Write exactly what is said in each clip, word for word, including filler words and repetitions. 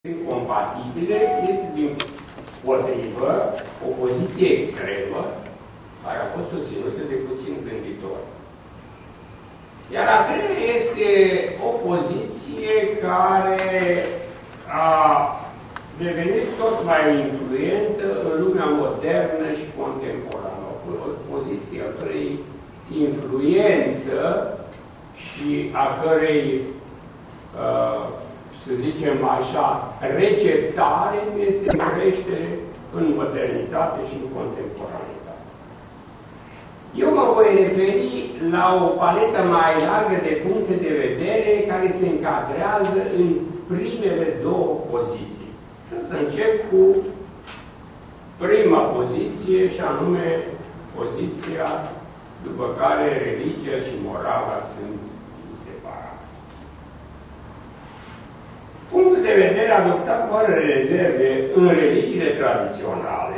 incompatibile este din potrivă o poziție extremă care a fost susținută de puțin gânditori. Iar a treia este o poziție care a devenit tot mai influentă în lumea modernă și contemporană. O poziție a cărei influență și a cărei uh, să zicem așa, receptare este în creștere în modernitate și în contemporanitate. Eu mă voi referi la o paletă mai largă de puncte de vedere care se încadrează în primele două poziții. Și o să încep cu prima poziție, și anume poziția după care religia și morala sunt inseparabile. Punctul de vedere adoptat fără rezerve în religiile tradiționale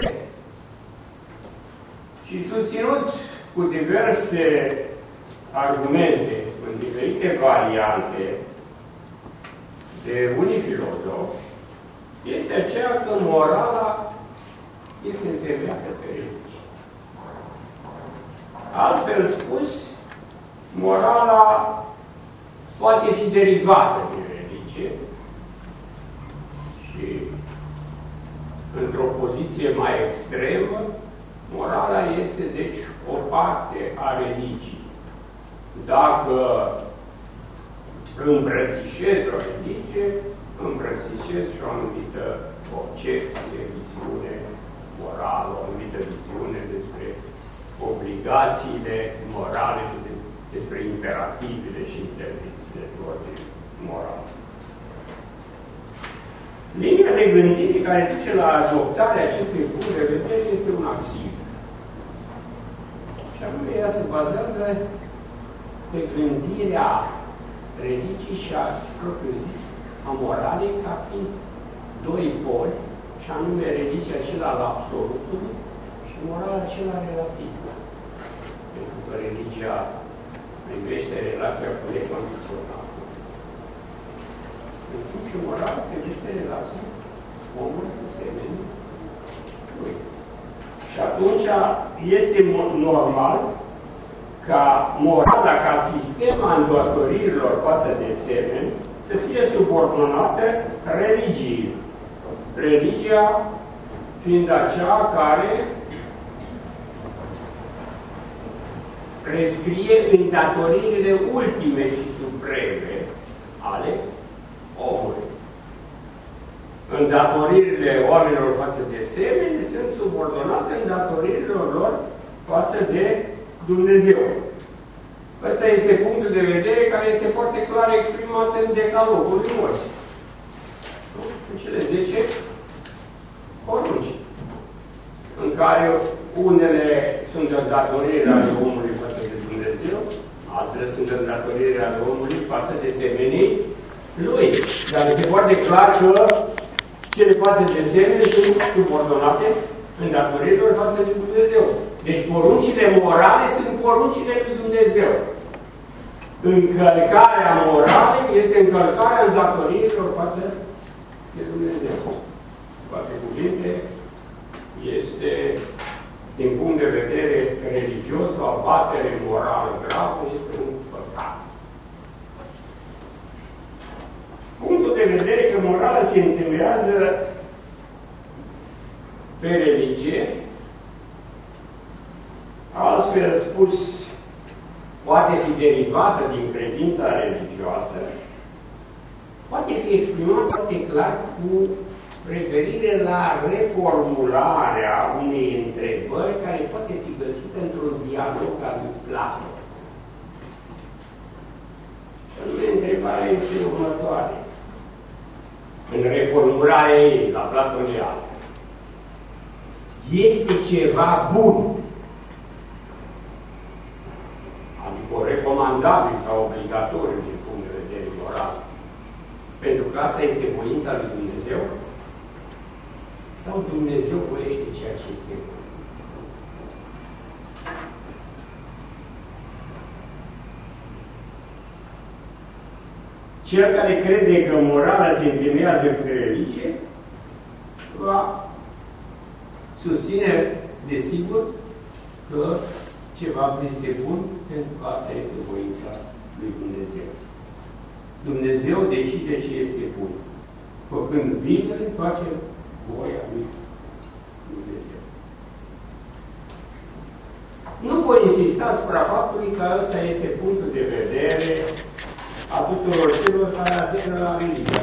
și susținut cu diverse argumente, în diferite variante, de unii filozofi, este aceea că morala este întemeiată pe religie. Altfel spus, morala poate fi derivată din religie și, într-o poziție mai extremă, morala este, deci, o parte a religiei. Dacă îmbrățișezi o religie, îmbrățișezi și o anumită concepție, viziune morală, o anumită viziune despre obligațiile morale și de, despre imperativele și interdicțiile de ordine moral. Linia de gândire care duce la adoptarea acestui punct de vedere este un axiom. Și anume, ea se bazează pe gândirea religiei și a, propriu-zis, a moralei ca fiind doi poli, și anume religia acela al absolutului și morala acela relativ. Pentru că religia privește relația cu necondiționată. În timp ce morala privește relația omului cu semenii lui. Și atunci este normal ca morala, ca sistema îndatoririlor față de semeni, să fie subordonată religiei. Religia fiind aceea care prescrie îndatoririle ultime și supreme ale omului. Îndatoririle oamenilor față de semeni sunt subordonate îndatoririlor lor față de Dumnezeu. Ăsta este punctul de vedere care este foarte clar exprimat în Decalogul lui Moise. În cele zece porunci, în care unele sunt îndatoriri ale omului față de Dumnezeu, altele sunt îndatoriri ale omului față de semenii lui. Dar este foarte clar că cele față de semeni sunt subordonate îndatoririlor față de Dumnezeu. Deci poruncile morale sunt poruncile lui Dumnezeu. Încălcarea morală este încălcarea îndatoririlor față de Dumnezeu. Cu alte cuvinte, este, din punct de vedere religios, o abatere morală gravă, este un păcat. Punctul de vedere că morala se întemeiază pe religie, altfel spus, poate fi derivată din credința religioasă, poate fi exprimat foarte clar cu referire la reformularea unei întrebări care poate fi găsită într-un dialog al lui Platon. Și anume, întrebarea este următoare. În reformularea ei, la platoniană, este ceva bun, adică recomandabil sau obligatoriu din punct de vedere moral, pentru că asta este voința lui Dumnezeu? Sau Dumnezeu voiește ceea ce este bun? cel care crede că morala se întemeiază pe religie, va susține, desigur, că ceva este bun, pentru că asta este voința lui Dumnezeu. Dumnezeu decide ce este bun. Făcând binele, face voia lui Dumnezeu. Nu voi insista asupra faptului că ăsta este punctul de vedere a tuturor celor care aderă la religia.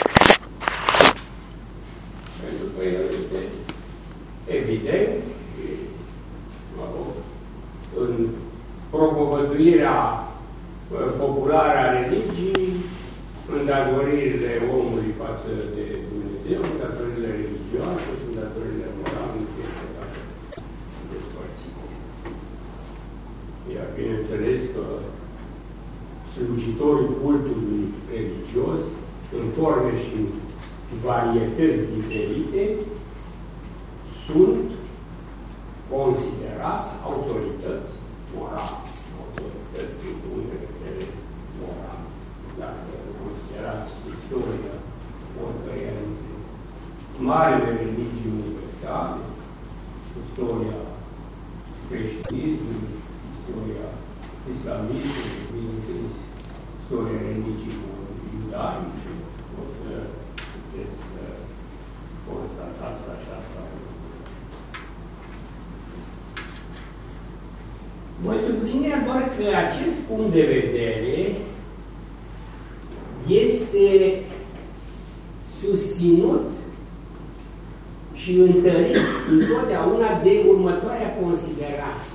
Pentru că el este evident și, mă rog, în propovăduirea populară a religiei, îndatoririle omului față de Dumnezeu, îndatoririle religioase și îndatoririle morale, despărțite. Iar bineînțeles că slujitorii cultului religios, în forme și în varietăți diferite, sunt considerați autorități morale. Autorități din punct de vedere moral. Dacă considerați istoria oricăia dintre marile religii universale, istoria creștinismului, istoria islamismului, bineînțeles, istoria religiilor iudaice, o să puteți să constatați aceasta. Voi sublinia doar că acest punct de vedere este susținut și întărit întotdeauna de următoarea considerație.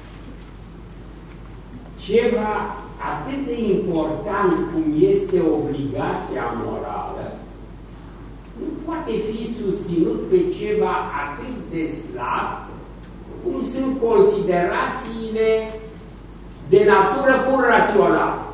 Ceva atât de important cum este obligația morală nu poate fi susținut pe ceva atât de slab cum sunt considerațiile de natură pur rațională.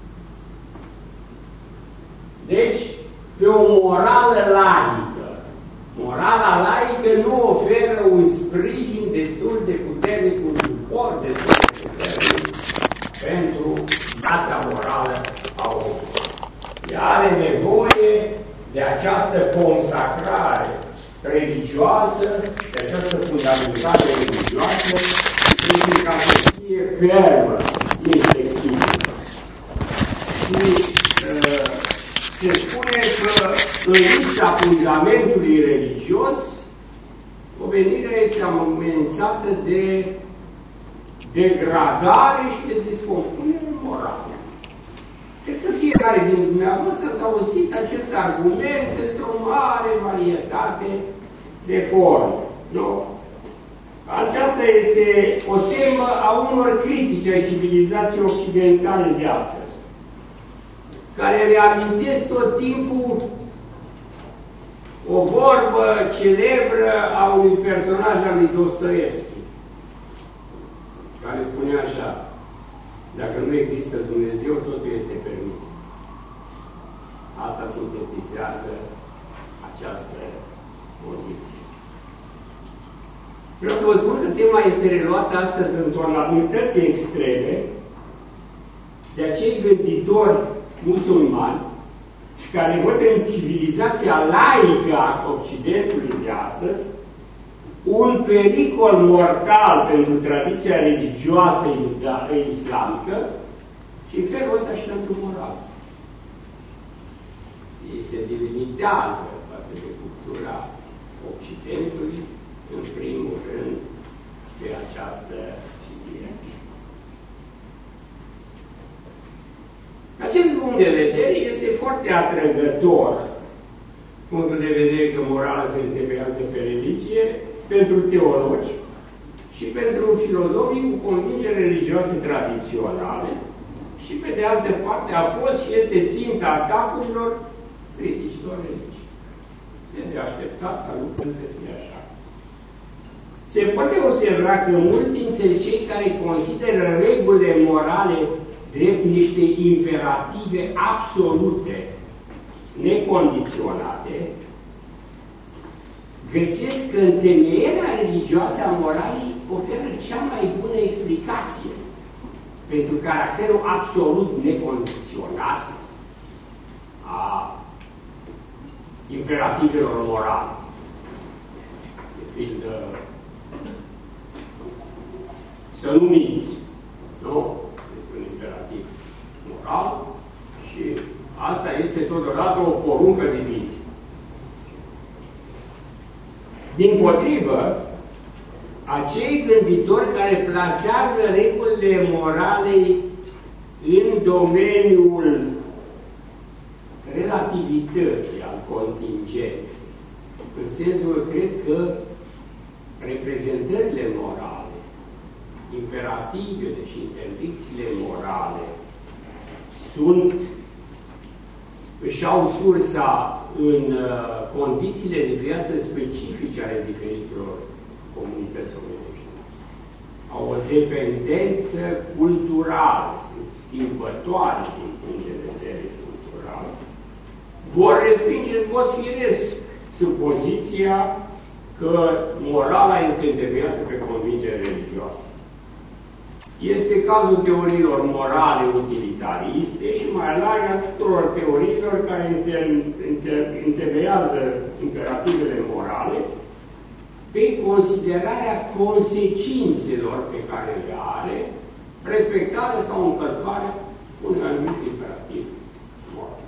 Deci, pe o morală laică. Morala laică nu oferă un sprijin destul de puternic, un suport destul de puternic pentru viața morală a omului. Ea are nevoie de această consacrare religioasă, de această fundamentare religioasă, pentru ca să fie fermă, inflexibilă. Și uh, se spune că în lipsa fundamentului religios, omenirea este amenințată de degradare și de discompunere morală. Cred că fiecare din dumneavoastră ați auzit acest argument într-o mare varietate de forme. Nu? Aceasta este o temă a unor critici ai civilizației occidentale de astăzi, care reamintesc tot timpul o vorbă celebră a unui personaj al lui Dostoevski, care spunea așa: dacă nu există Dumnezeu, totul este permis. Asta sintetizează această poziție. Vreau să vă spun că tema este reluată astăzi în tonalități extreme de acei gânditori musulmani care văd în civilizația laică a Occidentului de astăzi un pericol mortal pentru tradiția religioasă islamică și în felul ăsta și pentru moral. Ei se delimitează față de cultura Occidentului, în primul rând, pe această figură. Acest punct de vedere este foarte atrăgător, punctul de vedere că morala se întemeiază pe religie, pentru teologi și pentru filozofii cu convingeri religioase tradiționale și, pe de altă parte, a fost și este ținta atacurilor criticilor religii. E de așteptat ca lucrurile să fie așa. Se poate observa că mulți dintre cei care consideră regulile morale drept niște imperative absolute, necondiționate, găsesc că întemeierea religioasă a moralii oferă cea mai bună explicație pentru caracterul absolut necondiționat imperativelor morale. De pildă, să nu minți, nu? Este un imperativ moral și asta este totodată o poruncă divină. Dimpotrivă, acei gânditori care plasează regulile morale în domeniul relativității, al contingenței, în sensul, cred că reprezentările morale, imperativele și interdicțiile morale sunt, își au sursa în uh, condițiile de viață specifice ale diferitelor comunități omenești. Au o dependență culturală, sunt schimbătoare din punct de vedere cultural. Vor respinge în mod firesc supoziția că morala este întemeiată pe convingere religioasă. Este cazul teoriilor morale utilitariste și mai larg a tuturor teoriilor care întemeiază imperativele morale pe considerarea consecințelor pe care le are respectarea sau încălcarea unui anumit imperativ moral.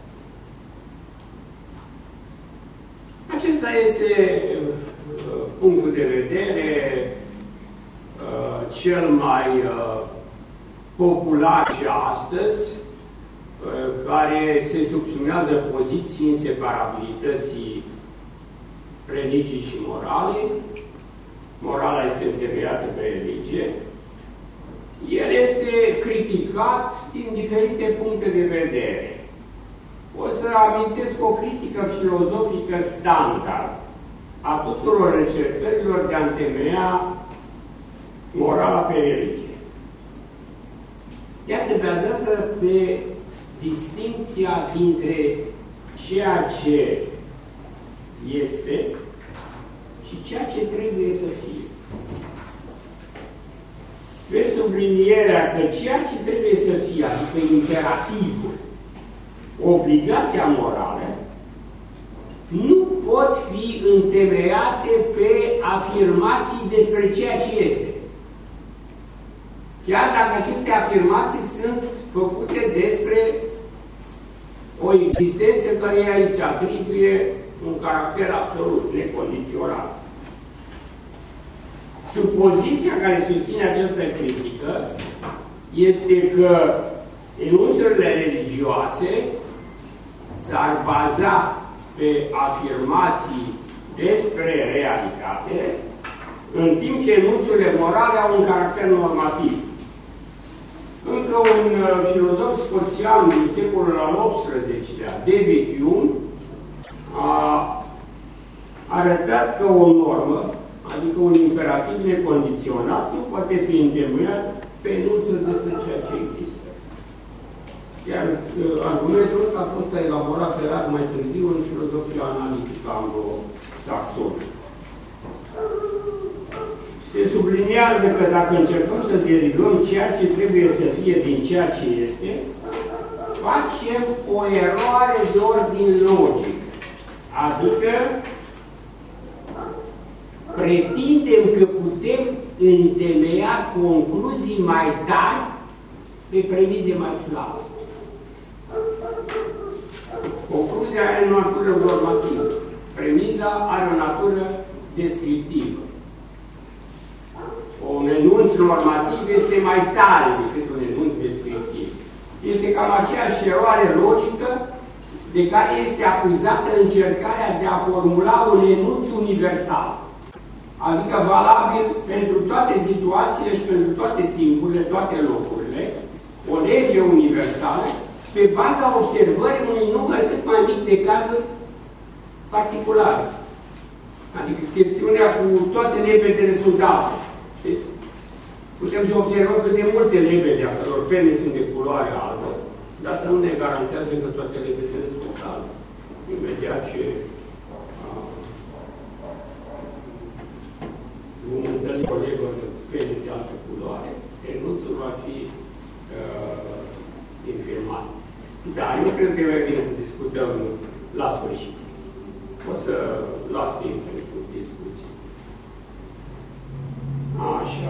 Acesta este uh, punctul de vedere uh, cel mai uh, popular și astăzi, uh, care se subsumează poziții inseparabilității religii și morale. Morala este întemeiată pe religie. El este criticat din diferite puncte de vedere. O să amintesc o critică filozofică standard a tuturor încercărilor de a întemeia morala pe religie. Ea se bazează pe distincția dintre ceea ce este și ceea ce trebuie să fie. Pe sublinierea că ceea ce trebuie să fie, adică imperativul, obligația morală, nu pot fi întemeiate pe afirmații despre ceea ce este. Chiar dacă aceste afirmații sunt făcute despre o existență care îi se atribuie un caracter absolut necondiționat. Supoziția care susține această critică este că enunțurile religioase s-ar baza pe afirmații despre realitate, în timp ce enunțurile morale au un caracter normativ. Încă un uh, filozof scoțian din secolul al optsprezecelea, David Hume, a arătat că o normă, adică un imperativ necondiționat, nu poate fi întemeiat pe enunțuri despre ceea ce există. Iar uh, argumentul ăsta a fost elaborat pe rad mai târziu în filozofia analitică anglo-saxonă. Se subliniază că dacă încercăm să derivăm ceea ce trebuie să fie din ceea ce este, facem o eroare de ordin logic. Adică pretindem că putem întemeia concluzii mai tari pe premize mai slabe. Concluzia are o natură normativă. Premiza are o natură descriptivă. Un enunț normativ este mai tare decât un enunț descriptiv. Este cam aceeași eroare logică de care este acuzată încercarea de a formula un enunț universal, adică valabil pentru toate situațiile și pentru toate timpurile, toate locurile, o lege universală, pe baza observării unui număr cât mai mic de cazuri particulare. Adică chestiunea cu toate lebedele sunt alte. Deci, putem să observăm cât de multe lebede a căror pene sunt de culoare albă, dar asta nu ne garantează că toate lebedele sunt albe. Imediat ce vom întâlni o lebă de pene de altă culoare, enunțul va fi uh, infirmat. Dar eu cred că e mai bine să discutăm la sfârșit. timp pentru discuții. Așa.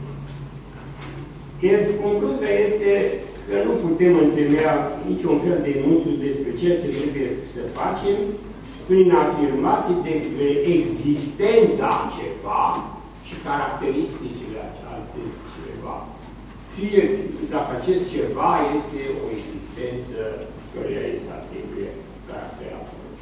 Este, concluzia este că nu putem întemeia niciun fel de enunțuri despre ceea ce trebuie să facem prin afirmații despre existența ceva și caracteristicile altui ceva. Fie dacă acest ceva este o existență căreia îi se atribuie caracterul.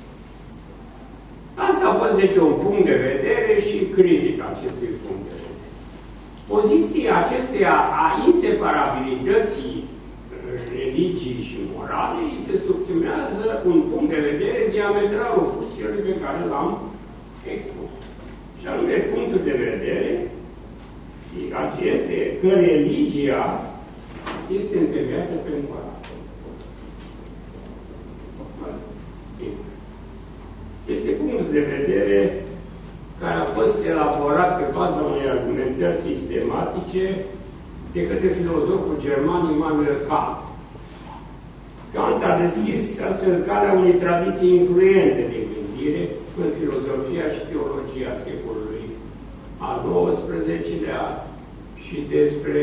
Asta a fost deci un punct de vedere și critic acestui punct de vedere. Poziția acesteia a inseparabilității religiei și morale îi se subsumează un punct de vedere diametral opus celui pe care l-am expus. Și anume punctul de vedere este că religia este întemeiată pe morală. Este punctul de vedere care a fost elaborat pe baza unei argumentări sistematice de către filozoful german Immanuel Kant. Kant a deschis astfel calea unei tradiții influente de gândire în filozofia și teologia secolului al nouăsprezecelea și despre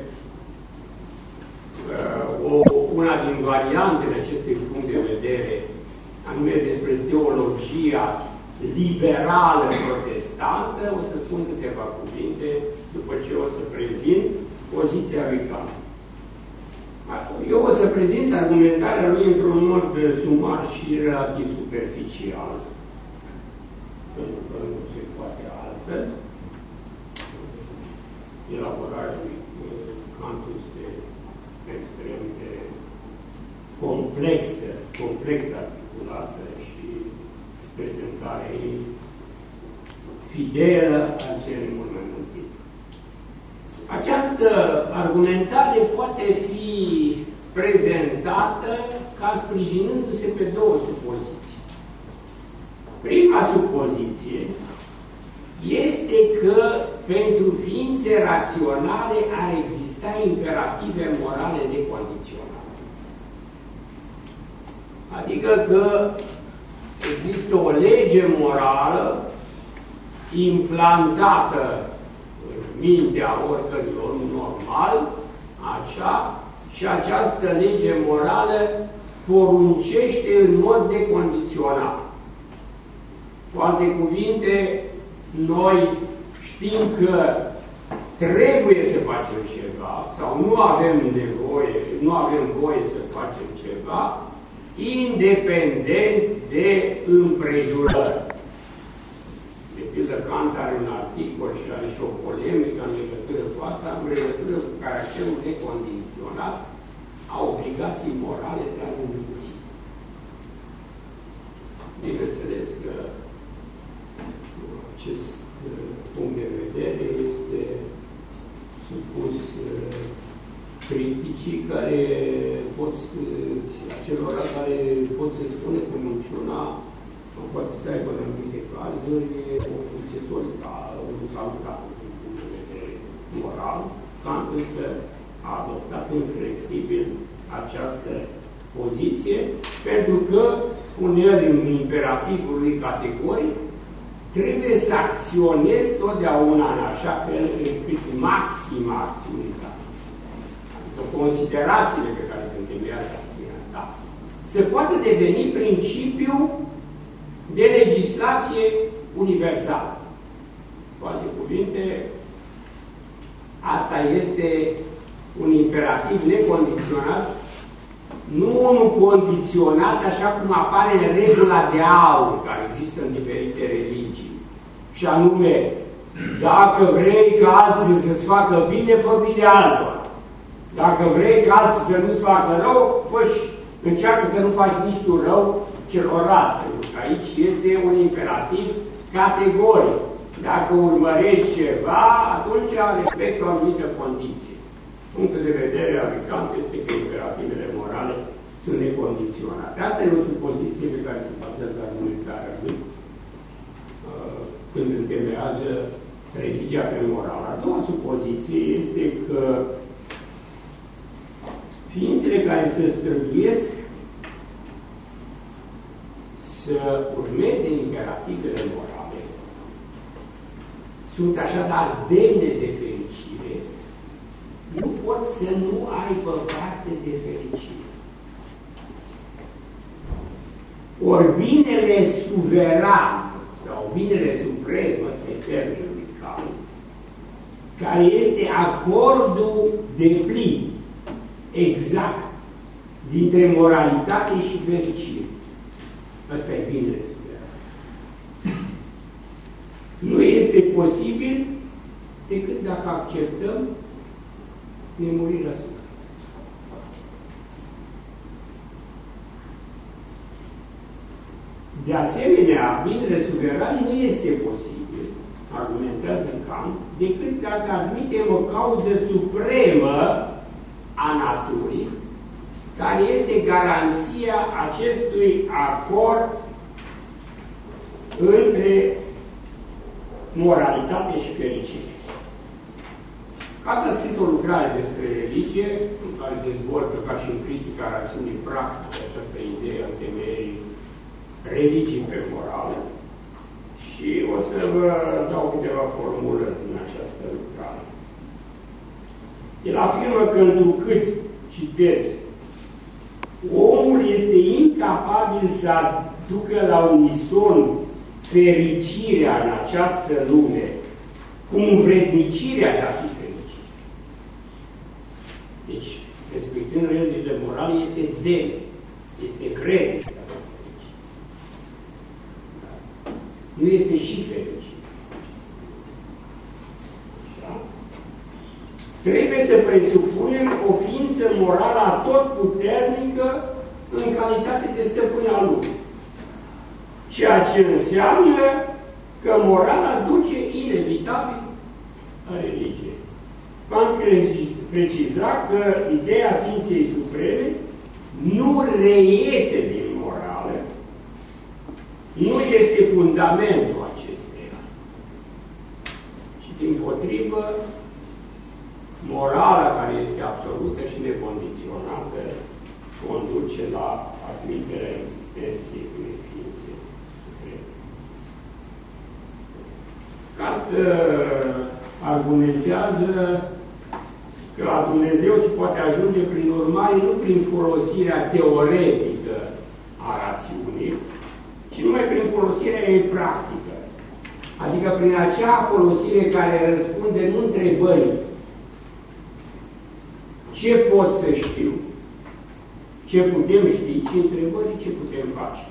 uh, o, una din variantele acestui punct de vedere, anume despre teologia liberală protestantă, o să spun câteva cuvinte după ce o să prezint poziția lui Kant. Eu o să prezint argumentarea lui într-un mod sumar și relativ superficial, pentru că nu se poate altfel. Elaborarea lui Kant este extrem de complexă, complexă articulată și prezentarea ei fidelă al celui mult mai mult timp. Această argumentare poate fi prezentată ca sprijinându-se pe două supoziții. Prima supoziție este că pentru ființe raționale ar exista imperative morale necondiționale. Adică că există o lege morală implantată în mintea oricărui om normal, așa, și această lege morală poruncește în mod necondiționat. Cu alte cuvinte, noi știm că trebuie să facem ceva sau nu avem nevoie, nu avem voie să facem ceva, independent de împrejurări. De pildă, Kant are un articol și are și o polemică în legătură cu asta, în legătură cu caracterul necondiționat a obligații morale de a învăți. Bineînțeles că acest punct de vedere este supus criticii care pot, acelor care pot să spună că minciuna poate să aibă în anumite cazuri o funcție solitară, o salutare din punct de vedere moral. Kant însă a adoptat inflexibil această poziție, pentru că, spune el în imperativul lui categoric, trebuie să acționezi totdeauna în așa fel încât maxima acțiunii ta, adică considerațiile pe care se întemeiază acțiunea ta, se poate deveni principiu de legislație universală. Cu alte cuvinte, asta este un imperativ necondiționat, nu unul condiționat așa cum apare în regula de aur care există în diferite religii. Și anume, dacă vrei ca alții să-ți facă bine, fă bine altora. Dacă vrei ca alții să nu-ți facă rău, fă și încearcă să nu faci nici tu rău celorlalți. Pentru că aici este un imperativ categoric. Dacă urmărești ceva, atunci respectă o anumită condiție. Punctul de vedere al lui Kant este că imperativele morale sunt necondiționate. Asta e o supoziție pe care se bazează argumentarea lui când întemeiază religia pe morală. A doua supoziție este că ființele care se străduiesc să urmeze imperativele morale sunt așadar demne de fericire, nu pot să nu aibă parte de fericire. Ori binele suveran, sau binele suprem, ăsta e termenul lui Kant, care este acordul deplin, exact, dintre moralitate și fericire. Ăsta e binele suveran. Nu este posibil decât dacă acceptăm nemurirea sufletului. De asemenea, binele suveran nu este posibil, argumentează Kant, decât dacă admitem o cauză supremă a naturii, care este garanția acestui acord între moralitate și fericire. Kant a scris o lucrare despre religie, în care dezvoltă ca și în critica rațiunii practice această idee în temeii religii pe morală, și o să vă dau câteva formulări din această lucrare. El afirmă că întrucât, citez, omul este incapabil să aducă la unison fericirea în această lume cu învrednicirea de a fi fericit. Deci, respectând religiile morale, este demn, este vrednic. Nu este și fericit. Da? Trebuie să presupunem o ființă morală atotputernică în calitate de stăpân al lumii. Ceea ce înseamnă că morala duce inevitabil la religie. V-am precizat că ideea ființei supreme nu reiese din morală, nu este fundamentul acesteia, ci dimpotrivă morala, care este absolută și necondiționată, conduce la admiterea existenței unei ființe supreme. Kant uh, argumentează că la Dumnezeu se poate ajunge prin urmare nu prin folosirea teoretică a rațiunii, ci numai prin folosirea ei practică. Adică prin acea folosire care răspunde nu întrebării ce pot să știu, ce putem ști, ci întrebării ce putem face.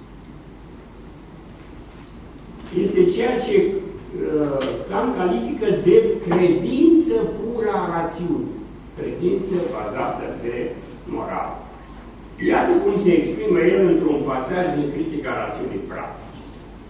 Este ceea ce uh, Kant califică de credință pură a rațiunii, credință bazată pe moral. Iată cum se exprimă el într-un pasaj din critica rațiunii practice.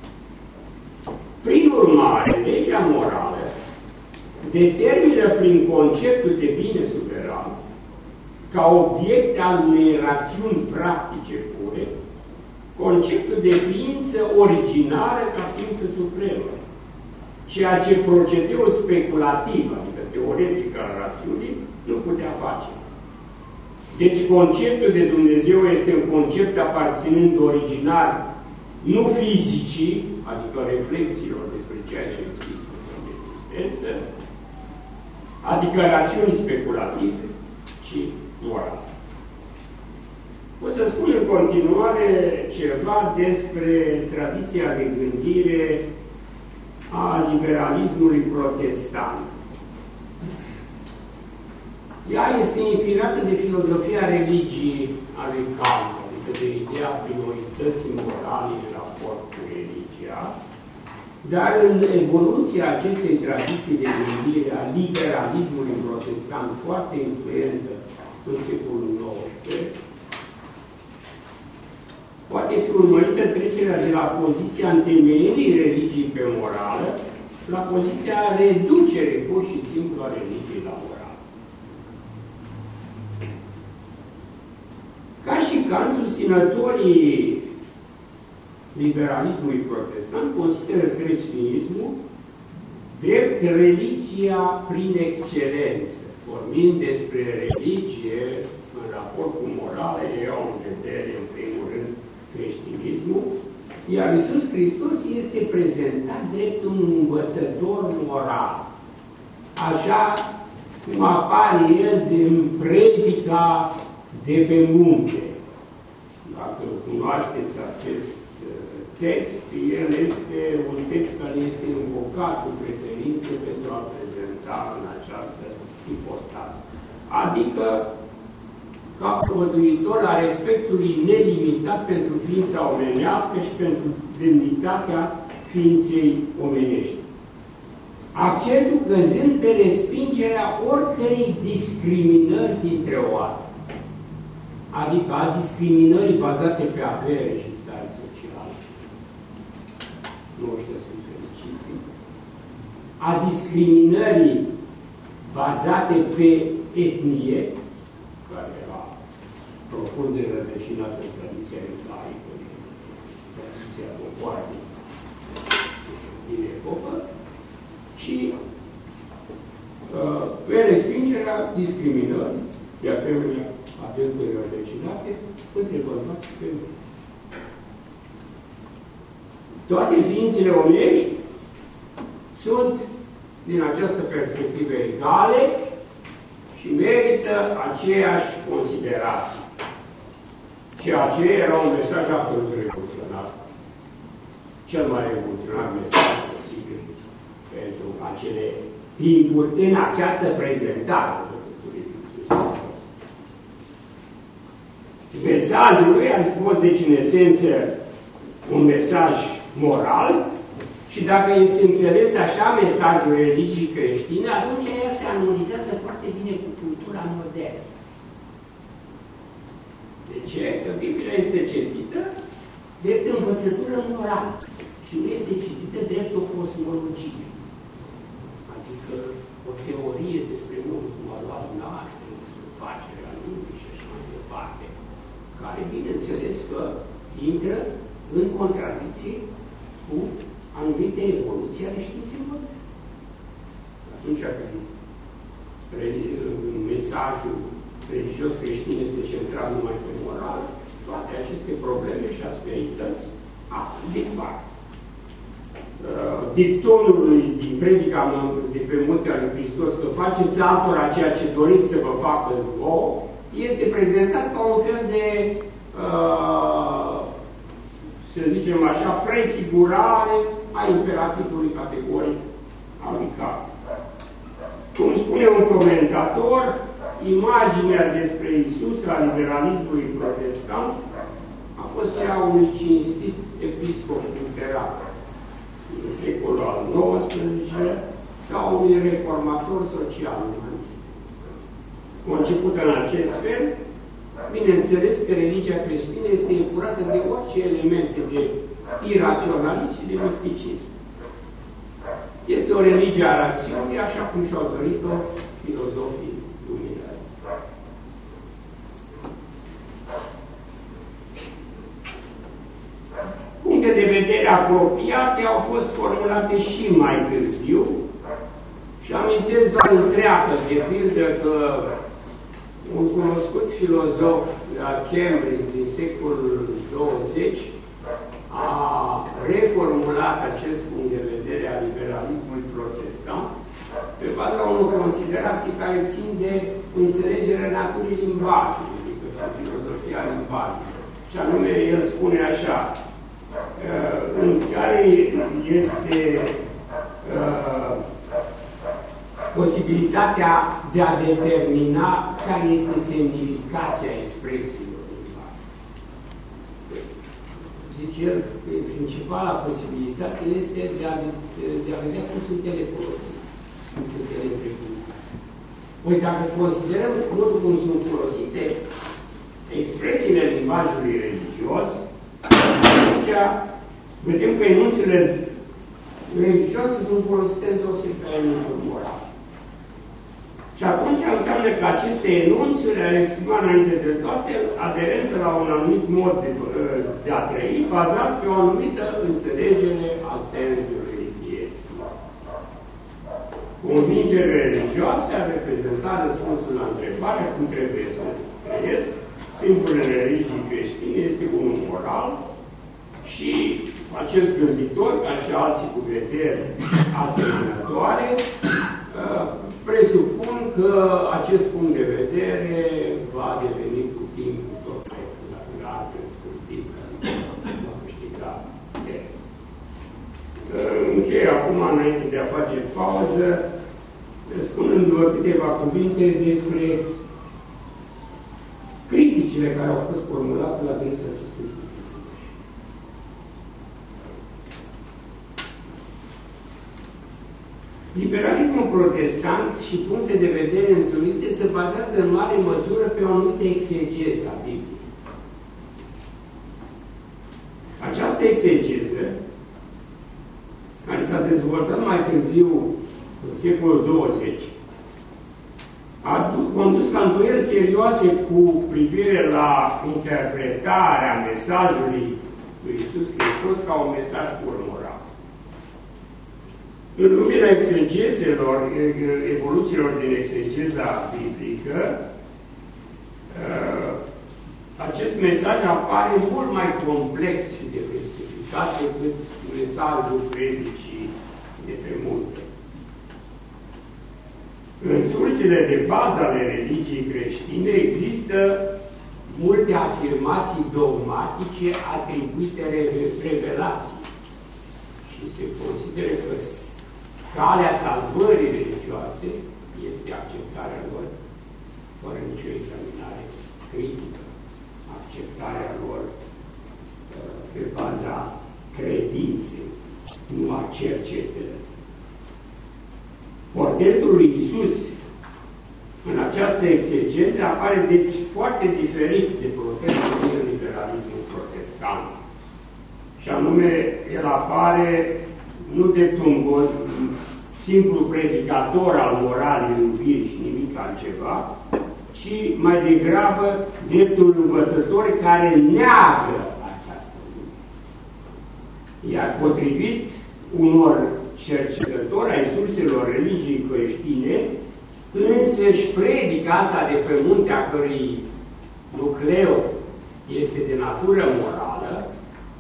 Prin urmare, legea morală determină prin conceptul de bine suveran, ca obiect al unei rațiuni practice pure, conceptul de ființă originară ca ființă supremă, ceea ce procedeul speculativ, adică teoretic al rațiunii, nu putea face. Deci conceptul de Dumnezeu este un concept aparținând originar nu fizicii, adică reflexiilor despre ceea ce există în existență, adică rațiuni speculative, ci morale. O să spun în continuare ceva despre tradiția de gândire a liberalismului protestant. Ea este inspirată de filozofia religiei a lui Kant, adică de ideea priorității morale în raport cu religia, dar în evoluția acestei tradiții de gândire a liberalismului protestant, foarte influentă în secolul nouăsprezece, poate fi urmărită trecerea de la poziția întemeierii religiei pe morală la poziția reducerii pur și simplu a religiei la morală. Ca și Kant, susținătorii liberalismului protestant consideră creștinismul drept religia prin excelență. Vorbind despre religie în raport cu morală, ei au în vedere, în primul rând, creștinismul Iar Iisus Hristos este prezentat drept un învățător moral. Așa cum apare El din predica de pe munte. Dacă cunoașteți acest text, el este un text care este invocat cu preferință pentru a prezenta în această ipostază. Adică ca propovăduitor a respectului nelimitat pentru ființa omenească și pentru demnitatea ființei omenești. Accentul căzând pe respingerea oricărei discriminări dintre oameni, adică a discriminării bazate pe avere și stare socială, nu ăștia sunt fericiți, a discriminării bazate pe etnie, care era profund de rădășinată în tradiția ebraică, tradiția popoarelor din epocă, și uh, pe respingerea discriminării, de asemenea, adâncuri rădăcinate, între bărbați și femei. Toate ființele omenești sunt, din această perspectivă, egale și merită aceeași considerație. Ceea ce era un mesaj absolut revoluționar. Cel mai revoluționar mesaj posibil pentru acele timpuri în această prezentare. Mesajul lui ar fi fost, deci, în esență, un mesaj moral și dacă este înțeles așa mesajul religiei creștine, atunci ea se armonizează foarte bine cu cultura modernă. De ce? Că Biblia este citită drept învățătură morală și nu este citită drept o cosmologie. Adică o teorie despre modul cum a luat naștere, despre facerea lumii și așa mai departe, care, bineînțeles, că intră în contradicție cu anumite evoluții ale științei moderne. Atunci când mesajul religios creștin este centrat numai pe moral, toate aceste probleme și asperități dispar. Dictonul lui din predica de pe muntele lui Hristos, că faceți altora ceea ce doriți să vă facă vouă, este prezentat ca un fel de, uh, să zicem așa, prefigurare a imperativului categoric al lui Cap. Cum spune un comentator, imaginea despre Iisus a liberalismului protestant a fost cea a unui cinstit episcop luteran în secolul al nouăsprezecelea sau unui reformator social-umanist. Conceput în acest fel, bineînțeles că religia creștină este epurată de orice elemente de iraționalism și de misticism. Este o religie a rațiunii, așa cum și-au dorit-o filozofii luminari. Puncte de vedere apropiate au fost formulate și mai târziu și amintesc doar întreagă, de pildă că un cunoscut filozof la Cambridge din secolul douăzeci a reformulat acest punct de vedere a liberalismului protestant pe baza unor considerații care țin de înțelegerea naturii limbajului, adică filozofia limbajului. Și anume, el spune așa, în care este uh, posibilitatea de a determina care este semnificația expresiilor limbajului. Zice el, principala posibilitate este de a, de a vedea cum sunt ele folosite, cum sunt ele precurizate. Păi dacă considerăm modul cum sunt folosite expresiile limbajului religios, atunci vedem că enunțurile religioase sunt folosite într-o serie de enunțuri morale. Și atunci înseamnă că aceste enunțuri ar exprima înainte de toate aderență la un anumit mod de, de a trăi, bazat pe o anumită înțelegere a sensului vieții. Convingerile religioase ar reprezenta răspunsul la întrebare cum trebuie să trăiesc. Simbolul religii creștine este unul moral și acest gânditor, ca și alții cu vederi asemănătoare, presupun că acest punct de vedere va deveni cu timpul tot mai natural, în scurt timp, va câștiga putere. Închei acum, înainte de a face pauză, spunându-vă câteva cuvinte despre criticile care au fost formulate la adresa acestui lucru. Liberalismul protestant și puncte de vedere întâlnite se bazează în mare măsură pe o anumită exegeză a Bibliei. Această exegeză, care s-a dezvoltat mai târziu, în secolul douăzeci, a condus la îndoieli serioase cu privire la interpretarea mesajului lui Iisus Hristos ca un mesaj pur moral. În lumina exegezelor, evoluțiilor din exegeza biblică, acest mesaj apare mult mai complex și diversificat decât mesajul predicii de pe munte. În sursele de bază ale religiei creștine există multe afirmații dogmatice atribuite revelației și se consideră că calea salvării religioase este acceptarea lor fără nicio examinare critică, acceptarea lor pe baza credinței, nu a cercetării. Portretul lui Iisus în această exegeză apare deci foarte diferit de portretul din liberalismul protestant. Și anume, el apare nu decât un simplu predicator al moralii iubirii și nimic altceva, ci mai degrabă dreptul învățător care neagă această lume. Iar potrivit unor cercetători ai surselor religiei creștine, însăși predica asta de pe munte, a cărui nucleu este de natură morală,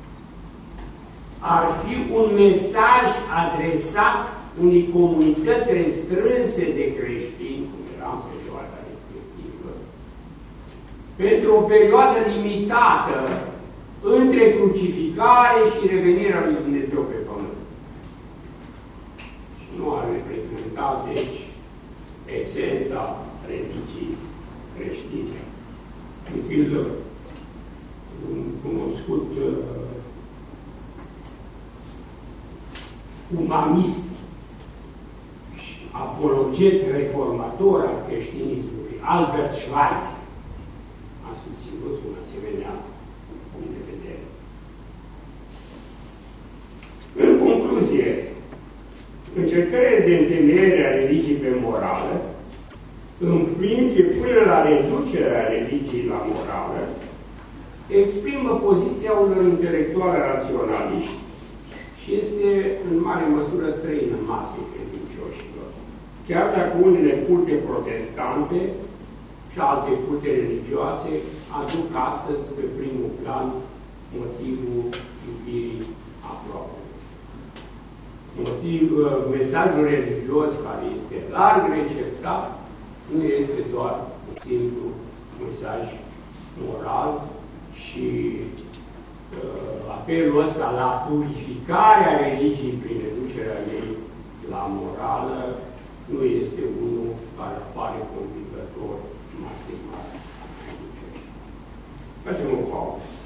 ar fi un mesaj adresat unei comunități restrânse de creștini, cum era în perioada respectivă, pentru o perioadă limitată între crucificare și revenirea lui Dumnezeu pe pământ. Și nu ar reprezenta, deci, esența religiei creștine. În pildă, un cunoscut uh, umanist și apologet reformator al creștinismului, Albert Schweitzer, a susținut un asemenea punct de vedere. În concluzie, încercările de întemeiere a religiei pe morală, împinse până la reducerea religiei la morală, exprimă poziția unor intelectuali raționaliști și este în mare măsură străină masei credincioșilor. Chiar dacă unele culte protestante și alte culte religioase aduc astăzi pe primul plan motivul iubirii aproape. Motiv, mesajul religios care este larg receptat nu este doar un simplu mesaj moral și uh, apelul ăsta la purificarea religiei prin reducerea ei la morală nu este unul care apare convingător în masei mari. Facem o pauză.